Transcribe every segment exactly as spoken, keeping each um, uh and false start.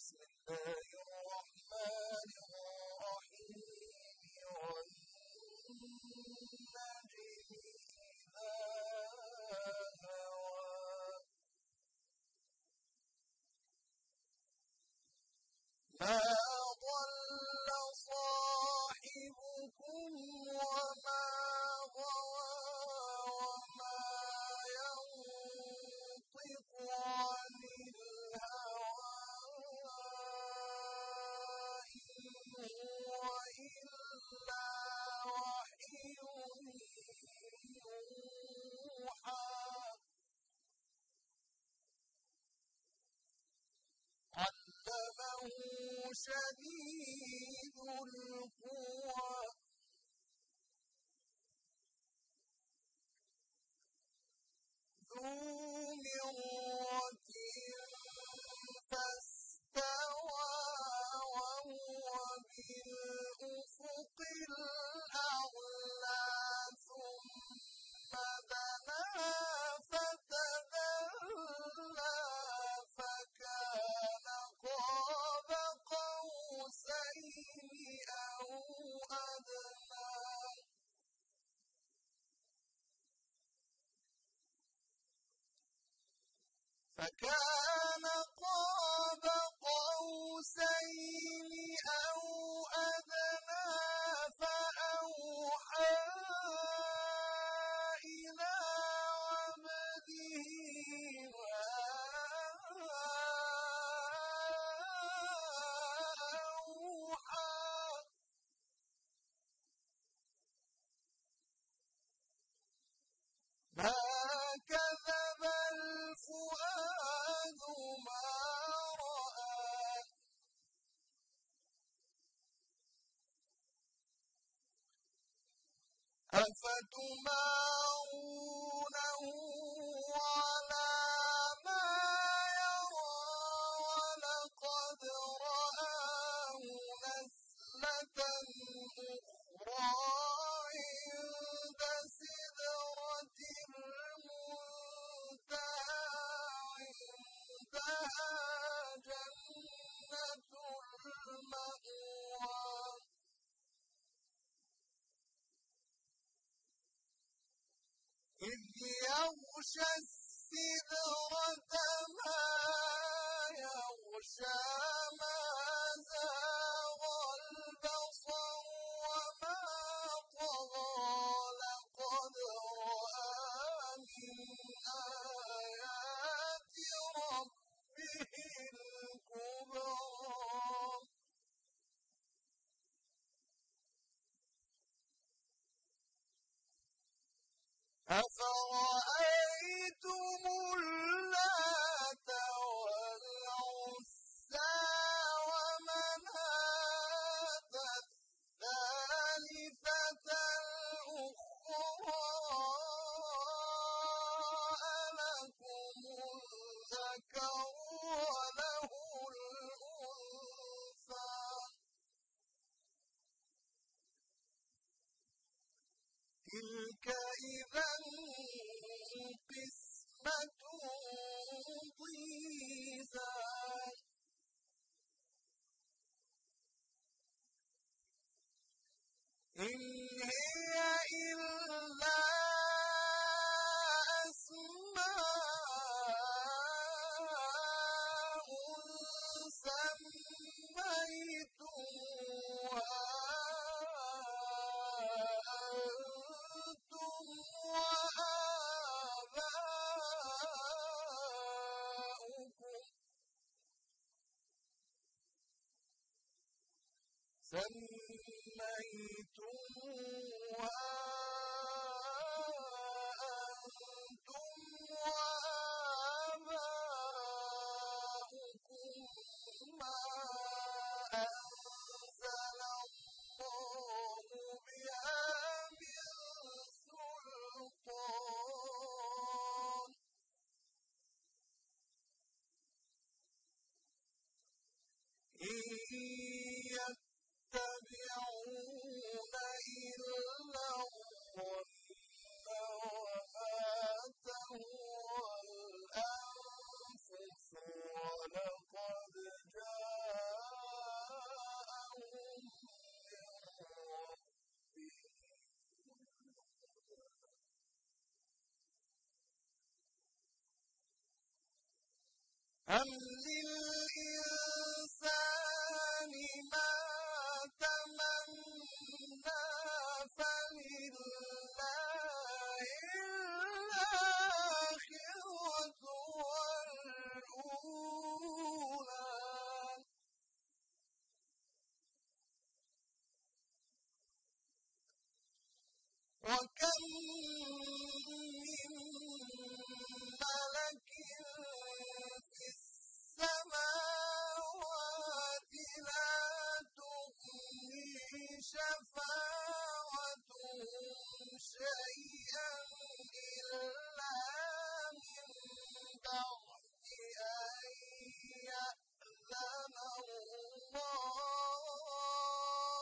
بسم الله الرحمن الرحيم والنجم إذا هوى ما ضل صاحبكم وما غوى وما ينطق عن الهوى إن هو إلا وحي يوحى علمه شديد القوى ذو مرة فاستوى وهو بالأفق الأعلى ثم دنا فتدلى فكان قاب قوسين أو أدنى فكان قاب قوسين أو أدنى فأوحى إلى عبده ما أوحى ما كذب الفؤاد ما رأى أفتمارونه على ما يرى ولقد رآه نزلة أخرى عند سدرة المنتهى عندها جنة المأوى إذ يغشى السدرة ما يغشى ما زاغ البصر وما طغى لقد رأى من آيات ربه الكبرى أفرأيتم اللات والعزى ومناة الثالثة الأخرى ألكم الذكر وله الأنثى تلك إذا قسمة ضيزى إن هي إلا أسماء سميتموها وآباؤكم سميتموها أنتم وآباؤكم ما أنزل الله بها من سلطان إن يتبعون إلا وكم من ملك في السماوات لا تغني شفاعتهم شيئا إلا من بعد أن يأذن الله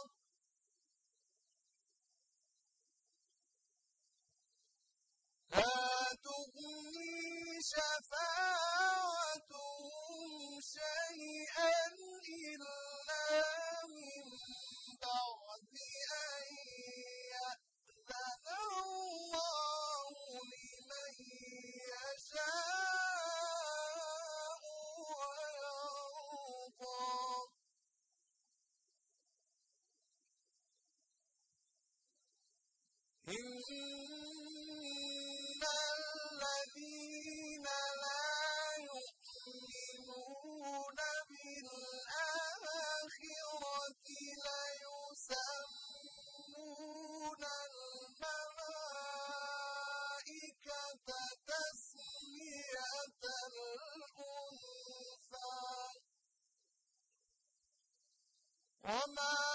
لا تغني شفاعتهم شيئا إلا من بعد أن يأذن الله لمن يشاء ويرضى إن الذين لا يؤمنون بالآخرة ليسمون الملائكة تسمية الأنثى وما